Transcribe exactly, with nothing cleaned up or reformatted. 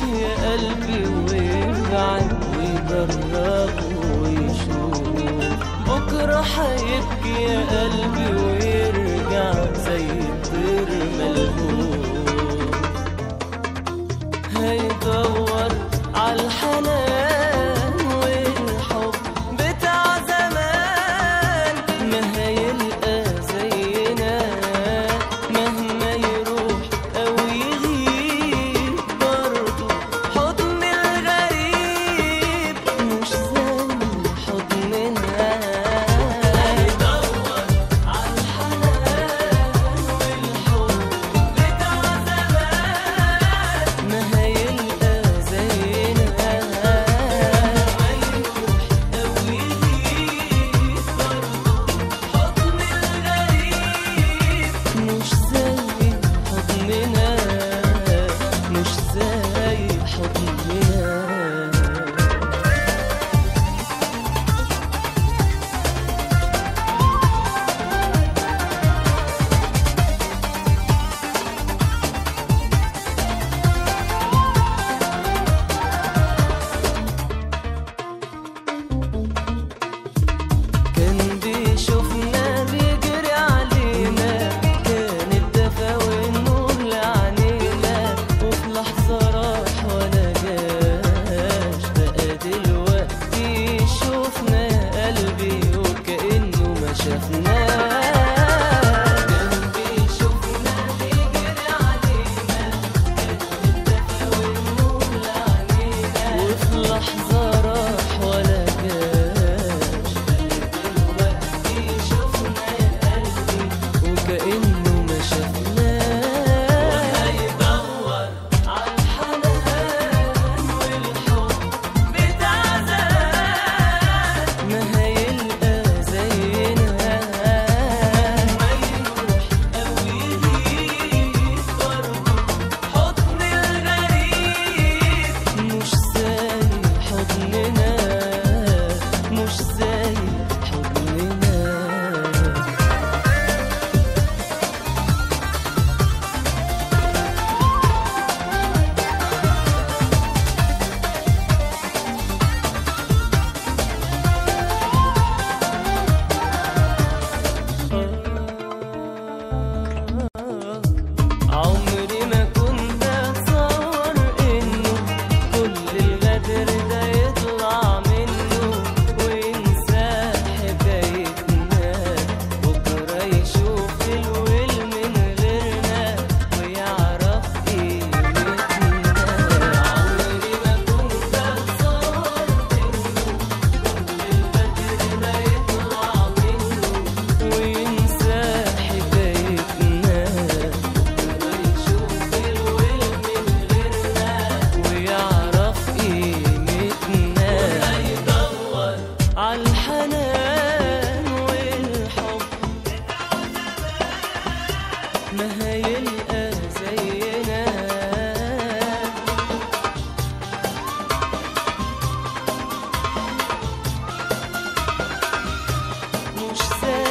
يا قلبي ويرجع ويجرب ويشوف بكرة هيبكي يا قلبي ويرجع زي الطير ملهوف هيدور عالحنان والحب بتاع زمان ما هيلقى زينا مهما يروح أو يغيب برضه حضن الغريب مش زي حضننا هيدور عالحنان والحب بتاع زمان ما هيلقى زينا مهما يروح أو يغيب برضه حضن الغريب مش زي حضننا مش زي حضننا كان بيشوفنا بيجري علينا كان الدفا والنور لعنينا وفي لحظة راح ولا جاش بقى دلوقتي يشوفنا قلبي وكأنه ما شافناش كان بيشوفنا بيجري علينا كان الدفا والنور لعنينا وفي لحظة راح ولا جاش دلوقتي شفنا قلبي وكأنه ما شافناش وهيدور عالحنان والحب بتاع زمان ما هيلقى زينا ما يروح أو يغيب برضه حضن الغريب مش زي حضننا مش زي حضننا عمري ما كنت اتصور انه كل الغدر ده يطلع منه وينسى حكايتنا بكره يشوف الويل من غيرنا ويعرف قيمتنا عمري ما كنت اتصور انه كل الغدر ده يطلع منه وينسى حكايتنا بكره يشوف الويل من غيرنا ويعرف قيمتنا هيدور عالحنان والحب ما هيلقى زينا مش زي